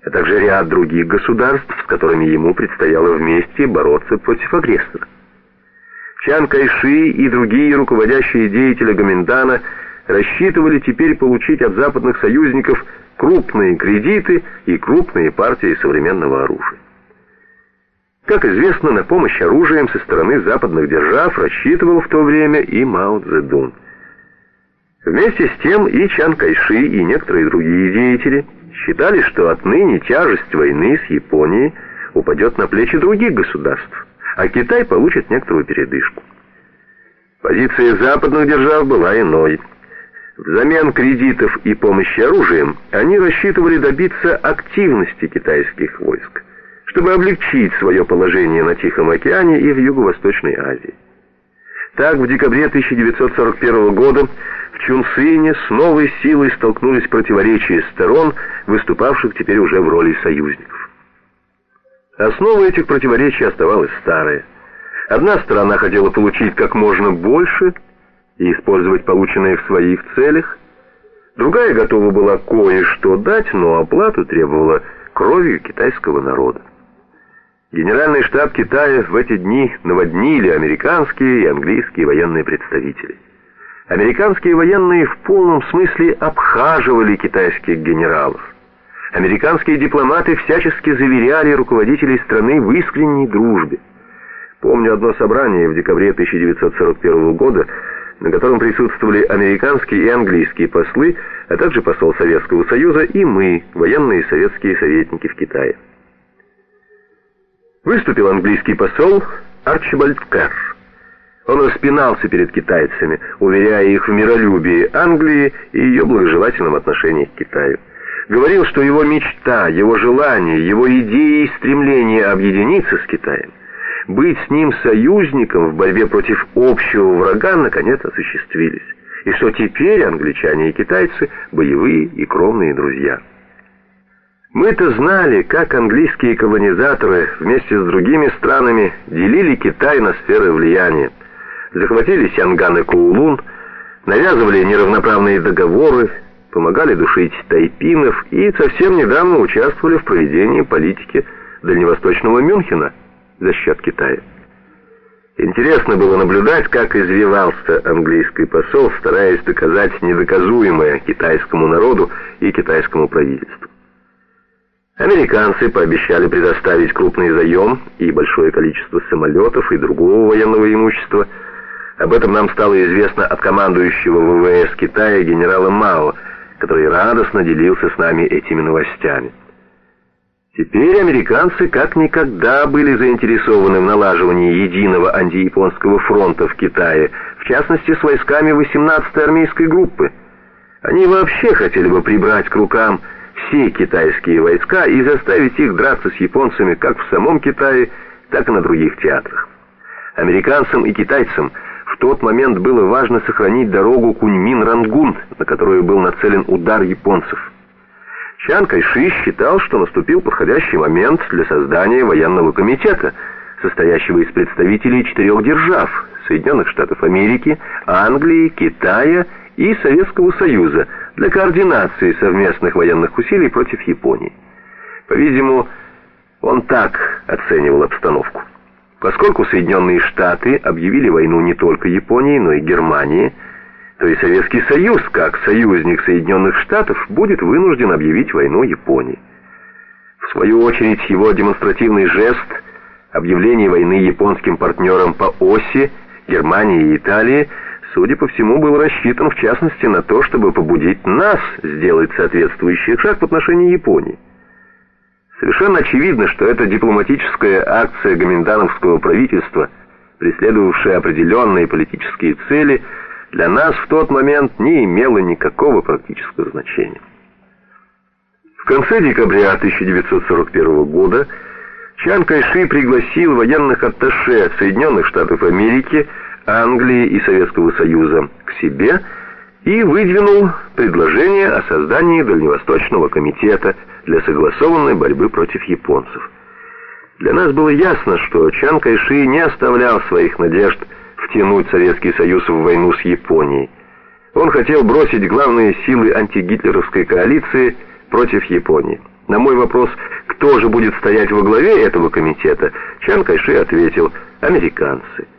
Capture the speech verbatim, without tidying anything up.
а также ряд других государств, с которыми ему предстояло вместе бороться против агрессора. Чан Кайши и другие руководящие деятели Гоминдана рассчитывали теперь получить от западных союзников крупные кредиты и крупные партии современного оружия. Как известно, на помощь оружием со стороны западных держав рассчитывал в то время и Мао Цзэдун. Вместе с тем и Чан Кайши, и некоторые другие деятели считали, что отныне тяжесть войны с Японией упадет на плечи других государств, а Китай получит некоторую передышку. Позиция западных держав была иной. Взамен кредитов и помощи оружием они рассчитывали добиться активности китайских войск, чтобы облегчить свое положение на Тихом океане и в Юго-Восточной Азии. Так, в декабре тысяча девятьсот сорок первого года в Чунцине с новой силой столкнулись противоречия сторон, выступавших теперь уже в роли союзников. Основой этих противоречий оставалась старая. Одна сторона хотела получить как можно больше и использовать полученное в своих целях, другая готова была кое-что дать, но оплату требовала кровью китайского народа. Генеральный штаб Китая в эти дни наводнили американские и английские военные представители. Американские военные в полном смысле обхаживали китайских генералов. Американские дипломаты всячески заверяли руководителей страны в искренней дружбе. Помню одно собрание в декабре тысяча девятьсот сорок первого года, на котором присутствовали американские и английские послы, а также посол Советского Союза и мы, военные советские советники в Китае. Выступил английский посол Арчибальд Керр. Он распинался перед китайцами, уверяя их в миролюбии Англии и ее благожелательном отношении к Китаю. Говорил, что его мечта, его желание, его идеи и стремление объединиться с Китаем, быть с ним союзником в борьбе против общего врага, наконец осуществились, и что теперь англичане и китайцы – боевые и кровные друзья. Мы-то знали, как английские колонизаторы вместе с другими странами делили Китай на сферы влияния, захватили Сянган и Коулун, навязывали неравноправные договоры, помогали душить тайпинов и совсем недавно участвовали в проведении политики Дальневосточного Мюнхена за счет Китая. Интересно было наблюдать, как извивался английский посол, стараясь доказать недоказуемое китайскому народу и китайскому правительству. Американцы пообещали предоставить крупный заем и большое количество самолетов и другого военного имущества. Об этом нам стало известно от командующего ВВС Китая генерала Мао, который радостно делился с нами этими новостями. Теперь американцы как никогда были заинтересованы в налаживании единого антияпонского фронта в Китае, в частности с войсками восемнадцатой армейской группы. Они вообще хотели бы прибрать к рукам все китайские войска и заставить их драться с японцами как в самом Китае, так и на других театрах. Американцам и китайцам в тот момент было важно сохранить дорогу Куньмин-Рангун, на которую был нацелен удар японцев. Чан Кайши считал, что наступил подходящий момент для создания военного комитета, состоящего из представителей четырех держав – Соединенных Штатов Америки, Англии, Китая и Советского Союза для координации совместных военных усилий против Японии. По-видимому, он так оценивал обстановку. Поскольку Соединенные Штаты объявили войну не только Японии, но и Германии, то и Советский Союз, как союзник Соединенных Штатов, будет вынужден объявить войну Японии. В свою очередь, его демонстративный жест объявления войны японским партнерам по оси Германии и Италии, судя по всему, был рассчитан в частности на то, чтобы побудить нас сделать соответствующий шаг в отношении Японии. Совершенно очевидно, что эта дипломатическая акция гоминдановского правительства, преследовавшая определенные политические цели, для нас в тот момент не имела никакого практического значения. В конце декабря тысяча девятьсот сорок первого года Чан Кайши пригласил военных атташе Соединенных Штатов Америки, Англии и Советского Союза к себе и выдвинул предложение о создании Дальневосточного комитета для согласованной борьбы против японцев. Для нас было ясно, что Чан Кайши не оставлял своих надежд втянуть Советский Союз в войну с Японией. Он хотел бросить главные силы антигитлеровской коалиции против Японии. На мой вопрос, кто же будет стоять во главе этого комитета, Чан Кайши ответил: американцы.